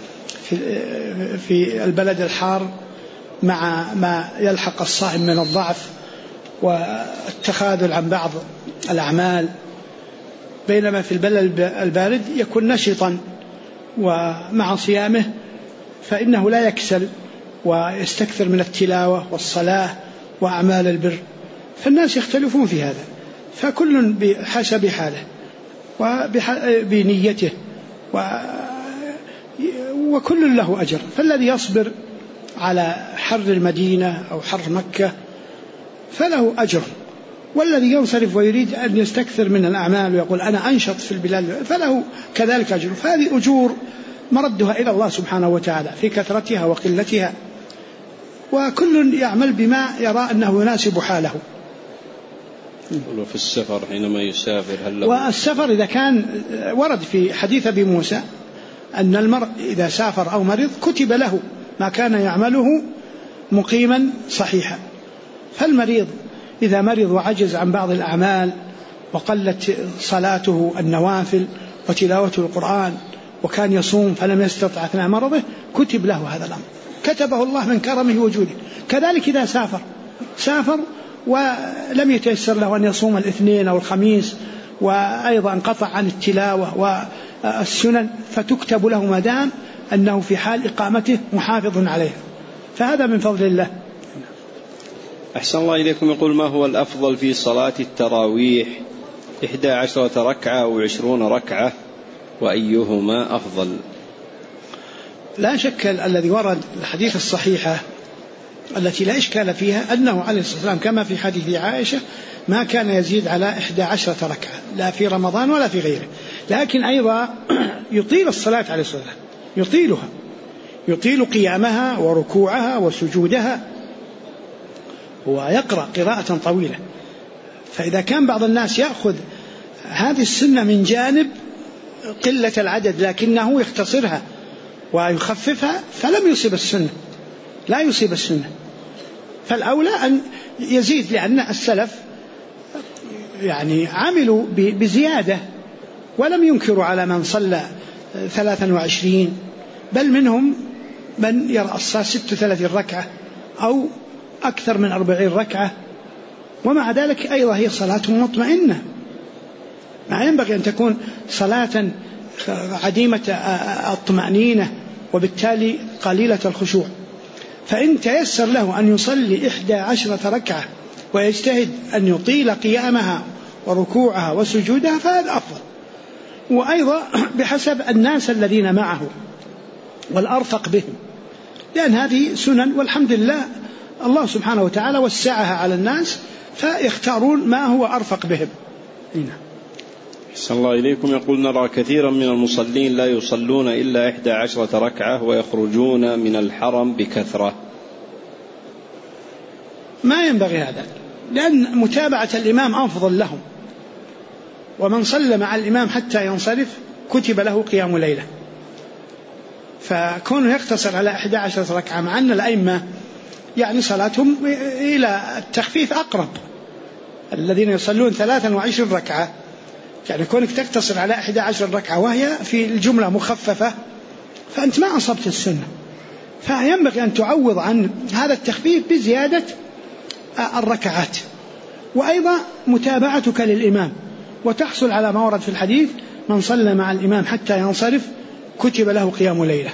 في البلد الحار مع ما يلحق الصائم من الضعف والتخاذل عن بعض الأعمال، بينما في البلد البارد يكون نشطا ومع صيامه فإنه لا يكسل ويستكثر من التلاوة والصلاة وأعمال البر. فالناس يختلفون في هذا، فكل بحسب حاله وبنيته وكل له أجر. فالذي يصبر على حر المدينة أو حر مكة فله أجر، والذي ينصرف ويريد أن يستكثر من الأعمال ويقول أنا أنشط في البلاد فله كذلك أجر. فهذه أجور مردها إلى الله سبحانه وتعالى في كثرتها وقلتها، وكل يعمل بما يرى أنه يناسب حاله. وفي السفر حينما يسافر والسفر إذا كان ورد في حديث أبي موسى أن المرء إذا سافر أو مرض كتب له ما كان يعمله مقيما صحيحا. فالمريض إذا مرض وعجز عن بعض الأعمال وقلت صلاته النوافل وتلاوته القرآن وكان يصوم فلم يستطع أثناء مرضه كتب له هذا الأمر، كتبه الله من كرمه وجوده. كذلك إذا سافر ولم يتيسر له أن يصوم الاثنين أو الخميس وأيضا انقطع عن التلاوة السنن فتكتب له ما دام أنه في حال إقامته محافظ عليها، فهذا من فضل الله. أحسن الله إليكم. يقول: ما هو الأفضل في صلاة التراويح؟ 11 ركعة أو 20 ركعة، وأيهما أفضل؟ لا شك الذي ورد الحديث الصحيحة التي لا إشكال فيها أنه عليه الصلاة والسلام كما في حديث عائشة ما كان يزيد على 11 ركعة لا في رمضان ولا في غيره، لكن أيضا يطيل الصلاة عليه الصلاة والسلام، يطيلها، يطيل قيامها وركوعها وسجودها، ويقرأ قراءة طويلة. فإذا كان بعض الناس يأخذ هذه السنة من جانب قلة العدد لكنه يختصرها ويخففها فلم يصيب السنة، لا يصيب السنة، فالأولى أن يزيد، لأن السلف يعني عملوا بزيادة ولم ينكروا على من صلى 23، بل منهم من يرى الصلاة 36 ركعة أو أكثر من 40 ركعة، ومع ذلك أيضا هي صلاة مطمئنة، ما ينبغي أن تكون صلاة عديمة الطمأنينة وبالتالي قليلة الخشوع. فإن تيسر له أن يصلي 11 ركعة ويجتهد أن يطيل قيامها وركوعها وسجودها فهذا أفضل، وأيضا بحسب الناس الذين معه والأرفق بهم، لأن هذه سنن والحمد لله الله سبحانه وتعالى وسعها على الناس فيختارون ما هو أرفق بهم. أحسن الله إليكم. يقول: نرى كثيرا من المصلين لا يصلون إلا 11 ركعة ويخرجون من الحرم بكثرة. ما ينبغي هذا، لأن متابعة الإمام أفضل لهم، ومن صلى مع الإمام حتى ينصرف كتب له قيام ليلة، فكونه يقتصر على 11 ركعة مع أن الأئمة يعني صلاتهم إلى التخفيف أقرب، الذين يصلون 23 ركعة، يعني كونك تقتصر على 11 ركعة وهي في الجملة مخففة فأنت ما أصبت السنة، فينبغي أن تعوض عن هذا التخفيف بزيادة الركعات، وأيضا متابعتك للإمام، وتحصل على ما ورد في الحديث: من صلى مع الإمام حتى ينصرف كتب له قيام ليلة.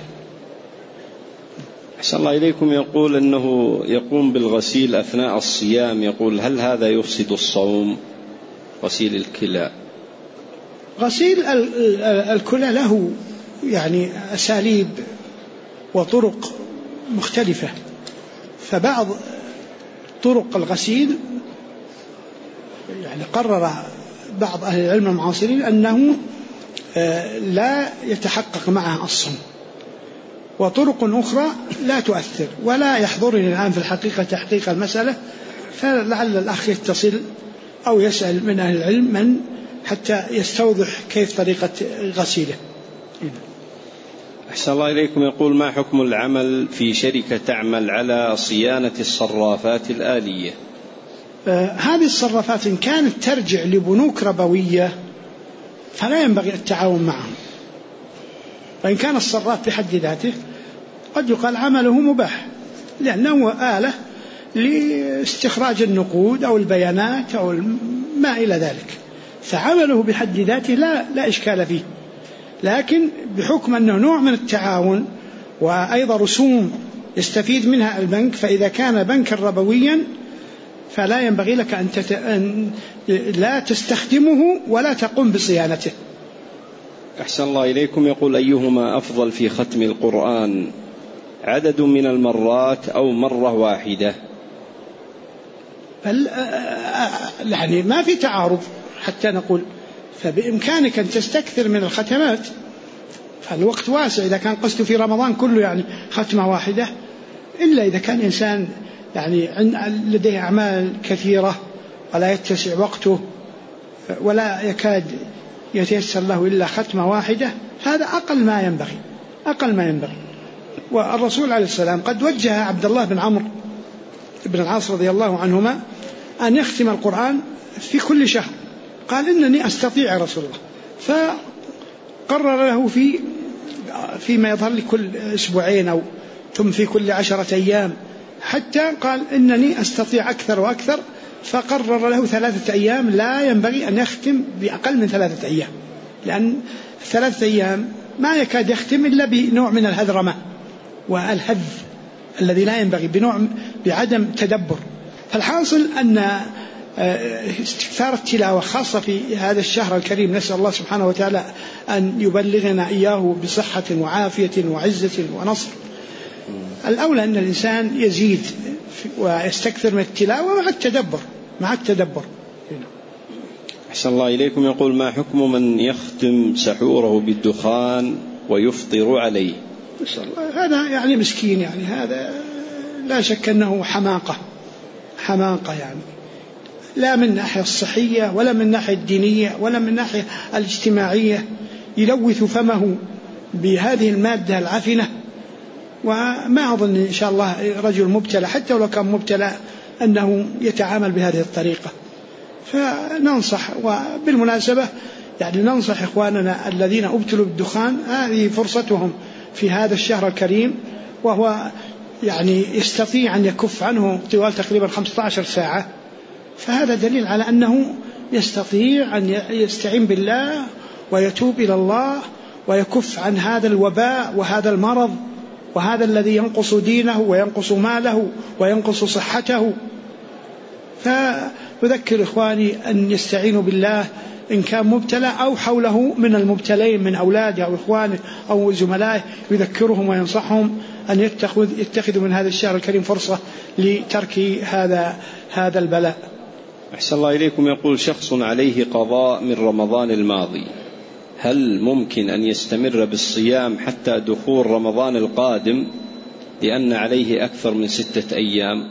أحسن الله إليكم. يقول أنه يقوم بالغسيل أثناء الصيام، يقول: هل هذا يفسد الصوم؟ غسيل الكلى. غسيل الكلى له يعني أساليب وطرق مختلفة، فبعض طرق الغسيل يعني قرر بعض أهل العلم المعاصرين أنه لا يتحقق معها الصوم، وطرق أخرى لا تؤثر، ولا يحضرني الآن في الحقيقة تحقيق المسألة، فلعل الأخ يتصل أو يسأل من أهل العلم من حتى يستوضح كيف طريقة غسيله. أحسن الله إليكم. يقول: ما حكم العمل في شركة تعمل على صيانة الصرافات الآلية؟ هذه الصرافات إن كانت ترجع لبنوك ربوية فلا ينبغي التعاون معهم، وإن كان الصراف بحد ذاته قد يقال عمله مباح، لأنه آلة لاستخراج النقود أو البيانات أو ما إلى ذلك، فعمله بحد ذاته لا إشكال فيه، لكن بحكم أنه نوع من التعاون وأيضا رسوم يستفيد منها البنك، فإذا كان بنكا ربويا فلا ينبغي لك أن لا تستخدمه ولا تقوم بصيانته. أحسن الله إليكم. يقول: أيهما أفضل في ختم القرآن، عدد من المرات أو مرة واحدة؟ يعني ما في تعارض حتى نقول، فبإمكانك أن تستكثر من الختمات، فالوقت واسع إذا كان قصده في رمضان كله يعني ختمة واحدة، إلا إذا كان إنسان يعني لديه أعمال كثيرة ولا يتسع وقته ولا يكاد يتيسر له إلا ختمة واحدة، هذا أقل ما ينبغي. والرسول عليه السلام قد وجه عبد الله بن عمرو بن العاص رضي الله عنهما أن يختم القرآن في كل شهر، قال: إنني أستطيع يا رسول الله، فقرر له فيما يظهر لي كل أسبوعين أو ثم في كل 10 أيام، حتى قال: إنني أستطيع أكثر وأكثر، فقرر له 3 أيام لا ينبغي أن يختم بأقل من 3 أيام، لأن 3 أيام ما يكاد يختم إلا بنوع من الهذرمة والهذ الذي لا ينبغي، بعدم تدبر. فالحاصل أن استكثار التلاوة خاصة في هذا الشهر الكريم، نسأل الله سبحانه وتعالى أن يبلغنا إياه بصحة وعافية وعزة ونصر. الأولى أن الإنسان يزيد ويستكثر من التلاوة مع التدبر. أحسن الله إليكم. يقول: ما حكم من يختم سحوره بالدخان ويفطر عليه؟ هذا يعني مسكين، يعني هذا لا شك أنه حماقة يعني، لا من ناحية الصحية ولا من ناحية الدينية ولا من ناحية الاجتماعية، يلوث فمه بهذه المادة العفنة. وما أظن إن شاء الله رجل مبتلى حتى ولو كان مبتلى أنه يتعامل بهذه الطريقة. فننصح، وبالمناسبة يعني ننصح إخواننا الذين ابتلوا بالدخان، هذه فرصتهم في هذا الشهر الكريم، وهو يعني يستطيع أن يكف عنه طوال تقريبا 15 ساعة. فهذا دليل على أنه يستطيع أن يستعين بالله ويتوب إلى الله ويكف عن هذا الوباء وهذا المرض وهذا الذي ينقص دينه وينقص ماله وينقص صحته. فأذكر إخواني أن يستعينوا بالله إن كان مبتلى أو حوله من المبتلين من أولاده أو إخوانه أو زملائه، يذكرهم وينصحهم أن يتخذوا من هذا الشهر الكريم فرصة لترك هذا البلاء. أحسن الله إليكم. يقول: شخص عليه قضاء من رمضان الماضي، هل ممكن أن يستمر بالصيام حتى دخول رمضان القادم لأن عليه أكثر من 6 أيام؟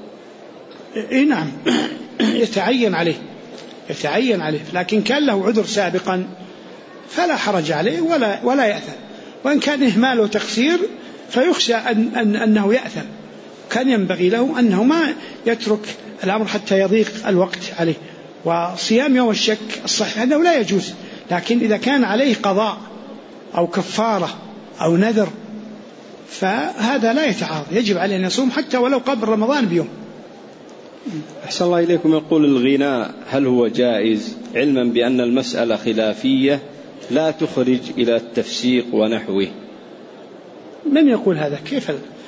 نعم، يتعين عليه، لكن كان له عذر سابقا فلا حرج عليه ولا يأثم، وإن كان إهمال وتقصير فيخشى أنه يأثم. كان ينبغي له أنه ما يترك الأمر حتى يضيق الوقت عليه. وصيام يوم الشك الصحيح أنه لا يجوز، لكن إذا كان عليه قضاء أو كفارة أو نذر فهذا لا يتعارض، يجب عليه أن يصوم حتى ولو قبل رمضان بيوم. أحسن الله إليكم. يقول: الغناء هل هو جائز، علما بأن المسألة خلافية لا تخرج إلى التفسيق ونحوه؟ من يقول هذا؟ كيف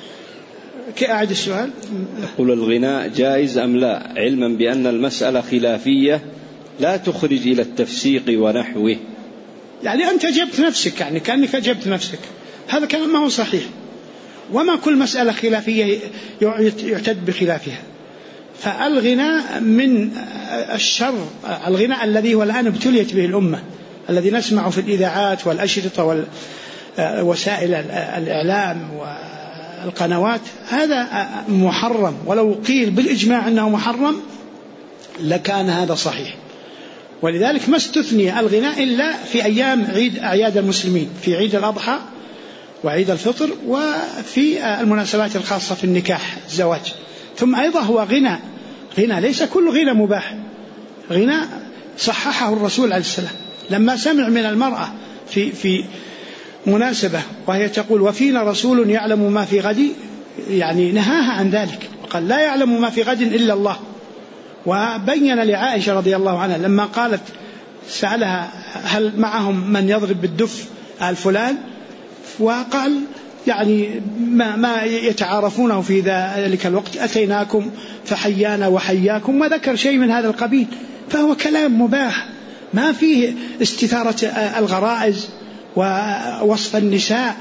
أعد السؤال؟ يقول: الغناء جائز أم لا، علما بأن المسألة خلافية لا تخرج إلى التفسيق ونحوه. يعني أنت أجبت نفسك، يعني كأنك أجبت نفسك. هذا كلام ما هو صحيح، وما كل مسألة خلافية يعتد بخلافها. فالغناء من الشر، الغناء الذي هو الآن ابتليت به الأمة، الذي نسمعه في الإذاعات والأشرطة ووسائل الإعلام والقنوات، هذا محرم، ولو قيل بالإجماع أنه محرم لكان هذا صحيح. ولذلك ما استثني الغناء إلا في أيام أعياد المسلمين، في عيد الأضحى وعيد الفطر وفي المناسبات الخاصة في النكاح الزواج. ثم أيضا هو غنى ليس كل غنى مباح، غنى صححه الرسول عليه السلام لما سمع من المرأة في مناسبة وهي تقول: وفينا رسول يعلم ما في غد، يعني نهاها عن ذلك وقال: لا يعلم ما في غد إلا الله. وبين لعائشة رضي الله عنها لما قالت سألها: هل معهم من يضرب بالدف آل فلان؟ وقال: يعني ما يتعارفونه في ذلك الوقت، أتيناكم فحيانا وحياكم، وذكر شيء من هذا القبيل. فهو كلام مباح ما فيه استثارة الغرائز ووصف النساء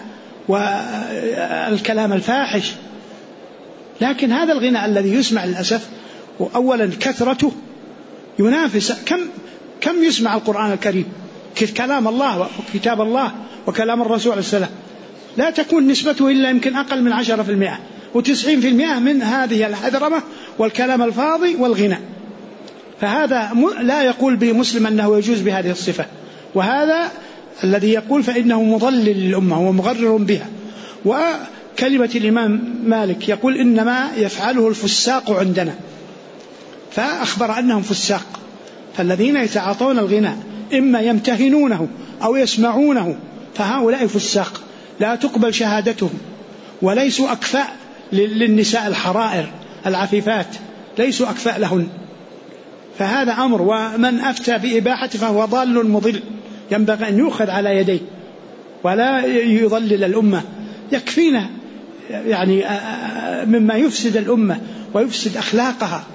والكلام الفاحش. لكن هذا الغناء الذي يسمع للأسف، وأولا كثرته ينافس، كم يسمع القرآن الكريم، كلام الله وكتاب الله وكلام الرسول عليه السلام، لا تكون نسبته إلا يمكن أقل من 10%، و90% من هذه الحذرمة والكلام الفاضي والغناء. فهذا لا يقول به مسلم أنه يجوز بهذه الصفة، وهذا الذي يقول فإنه مضلل للأمة ومغرر بها. وكلمة الإمام مالك يقول: إنما يفعله الفساق عندنا، فأخبر أنهم فساق. فالذين يتعاطون الغناء إما يمتهنونه أو يسمعونه، فهؤلاء فساق لا تقبل شهادتهم، وليسوا أكفاء للنساء الحرائر العفيفات، ليسوا أكفاء لهن. فهذا أمر، ومن أفتى بإباحته فهو ضال مضل، ينبغي أن يؤخذ على يديه ولا يضلل الأمة. يكفينا يعني مما يفسد الأمة ويفسد أخلاقها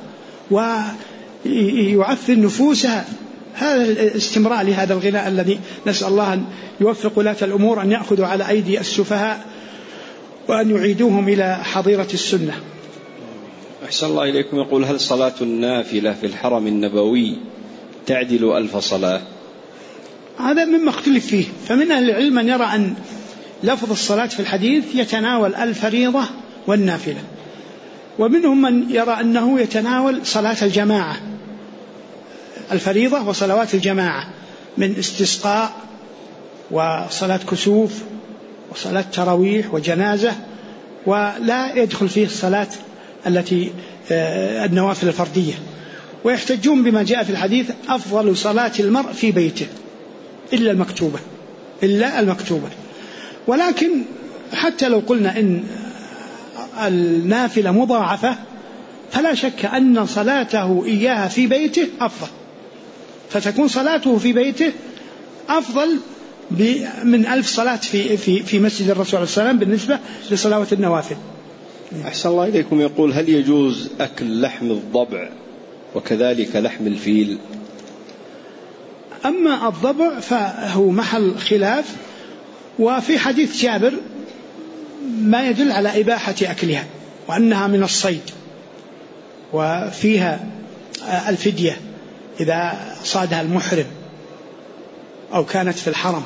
ويعفن نفوسها هذا الاستمرار لهذا الغناء الذي نسأل الله أن يوفق ولاة الأمور أن يأخذوا على أيدي السفهاء وأن يعيدوهم إلى حظيرة السنة. أحسن الله إليكم. يقول: هل صلاة النافلة في الحرم النبوي تعدل 1000 صلاة؟ هذا مما اختلف فيه، فمن أهل العلم من يرى أن لفظ الصلاة في الحديث يتناول الفريضة والنافلة، ومنهم من يرى أنه يتناول صلاة الجماعة، الفريضة وصلوات الجماعة من استسقاء وصلاة كسوف وصلاة تراويح وجنازة، ولا يدخل فيه الصلاة التي النوافل الفردية. ويحتجون بما جاء في الحديث: أفضل صلاة المرء في بيته إلا المكتوبة. ولكن حتى لو قلنا إن النافلة مضاعفة فلا شك أن صلاته إياها في بيته أفضل، فتكون صلاته في بيته أفضل من 1000 صلاة في مسجد الرسول صلى الله عليه وسلم بالنسبة لصلوات النوافل. أحسن الله إليكم. يقول: هل يجوز أكل لحم الضبع وكذلك لحم الفيل؟ أما الضبع فهو محل خلاف، وفي حديث جابر ما يدل على إباحة أكلها وأنها من الصيد، وفيها الفدية إذا صادها المحرم أو كانت في الحرم،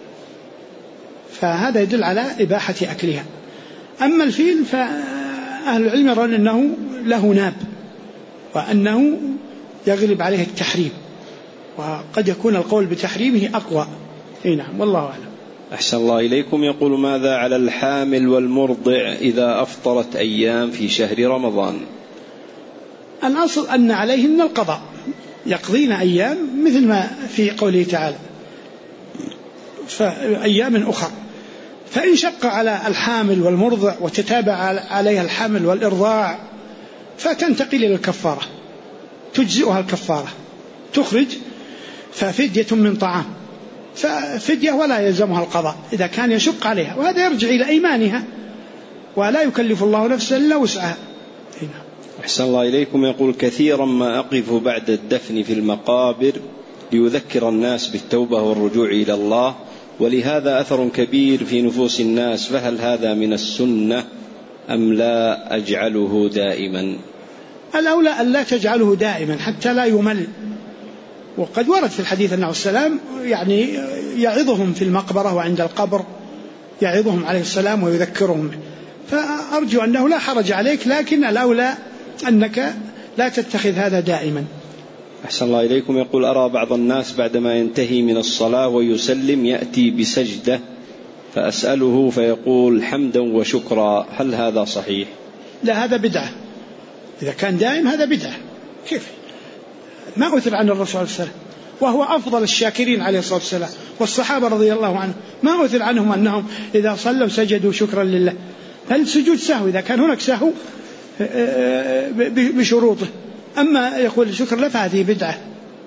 فهذا يدل على إباحة أكلها. أما الفيل فأهل العلم يرون أنه له ناب وأنه يغلب عليه التحريم، وقد يكون القول بتحريمه أقوى. نعم، والله أعلم. أحسن الله إليكم. يقول: ماذا على الحامل والمرضع إذا أفطرت أيام في شهر رمضان؟ الأصل أن عليهن القضاء، يقضين أيام مثل ما في قوله تعالى فأيام أخرى. فإن شق على الحامل والمرضع وتتابع عليها الحمل والإرضاع فتنتقل إلى الكفارة، تجزئها الكفارة، تخرج ففدية من طعام، ففدية ولا يلزمها القضاء إذا كان يشق عليها، وهذا يرجع إلى إيمانها، ولا يكلف الله نفسا إلا وسعها. أحسن الله إليكم. يقول: كثيرا ما أقف بعد الدفن في المقابر ليذكر الناس بالتوبة والرجوع إلى الله، ولهذا أثر كبير في نفوس الناس، فهل هذا من السنة أم لا أجعله دائما؟ الأولى أن لا تجعله دائما حتى لا يمل، وقد ورد في الحديث أنه السلام يعني يعظهم في المقبرة وعند القبر، يعظهم عليه السلام ويذكرهم، فأرجو أنه لا حرج عليك، لكن الأولى أنك لا تتخذ هذا دائما. أحسن الله إليكم. يقول: أرى بعض الناس بعدما ينتهي من الصلاة ويسلم يأتي بسجدة فأسأله فيقول حمدا وشكرا، هل هذا صحيح؟ لا، هذا بدعة. إذا كان دائم هذا بدعة. كيف؟ ما أثر عن الرسول صلى الله عليه وسلم وهو أفضل الشاكرين عليه الصلاة والسلام، والصحابة رضي الله عنهم ما أثر عنهم أنهم إذا صلوا سجدوا شكرا لله، بل سجود سهو إذا كان هناك سهو بشروطه، أما يقول شكر له فهذه بدعة.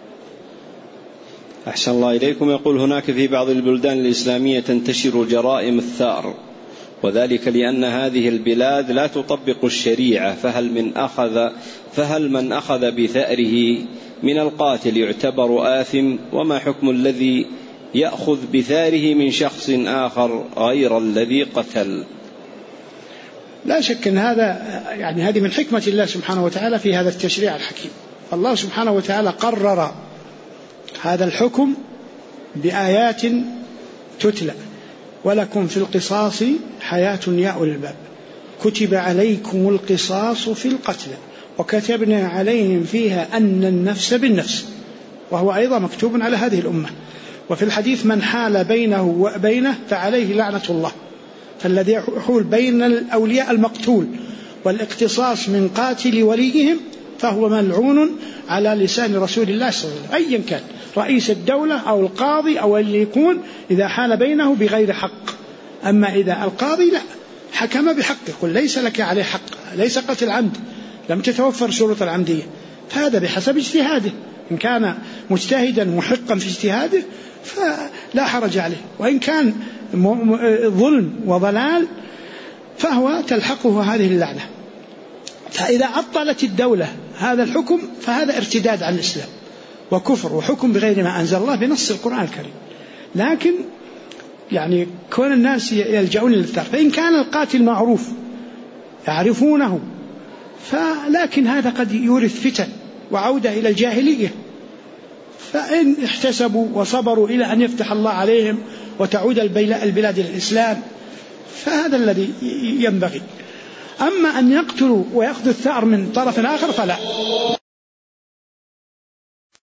أحسن الله إليكم. يقول: هناك في بعض البلدان الإسلامية تنتشر جرائم الثأر، وذلك لأن هذه البلاد لا تطبق الشريعة، فهل من أخذ بثأره من القاتل يعتبر آثم؟ وما حكم الذي يأخذ بثاره من شخص آخر غير الذي قتل؟ لا شك أن هذا يعني هذه من حكمة الله سبحانه وتعالى في هذا التشريع الحكيم. الله سبحانه وتعالى قرر هذا الحكم بآيات تتلى: ولكم في القصاص حياة يا أولي الألباب، كتب عليكم القصاص في القتلى وكتبنا عليهم فيها أن النفس بالنفس، وهو أيضا مكتوب على هذه الأمة. وفي الحديث: من حال بينه وبينه فعليه لعنة الله. فالذي يحول بين الأولياء المقتول والاقتصاص من قاتل وليهم فهو ملعون على لسان رسول الله صلى الله عليه وسلم، أيا كان رئيس الدولة أو القاضي أو اللي يكون إذا حال بينه بغير حق. أما إذا القاضي لا حكم بحق، يقول ليس لك عليه حق، ليس قتل عمد، لم تتوفر شروط العمدية، هذا بحسب اجتهاده إن كان مجتهدا محقا في اجتهاده فلا حرج عليه، وإن كان ظلم وضلال فهو تلحقه هذه اللعنة. فإذا عطلت الدولة هذا الحكم فهذا ارتداد عن الإسلام وكفر وحكم بغير ما أنزل الله بنص القرآن الكريم. لكن يعني كون الناس يلجؤون للثار، فإن كان القاتل معروف يعرفونه فلكن هذا قد يورث فتن وعودة إلى الجاهلية، فإن احتسبوا وصبروا إلى أن يفتح الله عليهم وتعود البلاد إلى الإسلام فهذا الذي ينبغي. أما أن يقتلوا ويأخذوا الثأر من طرف آخر فلا.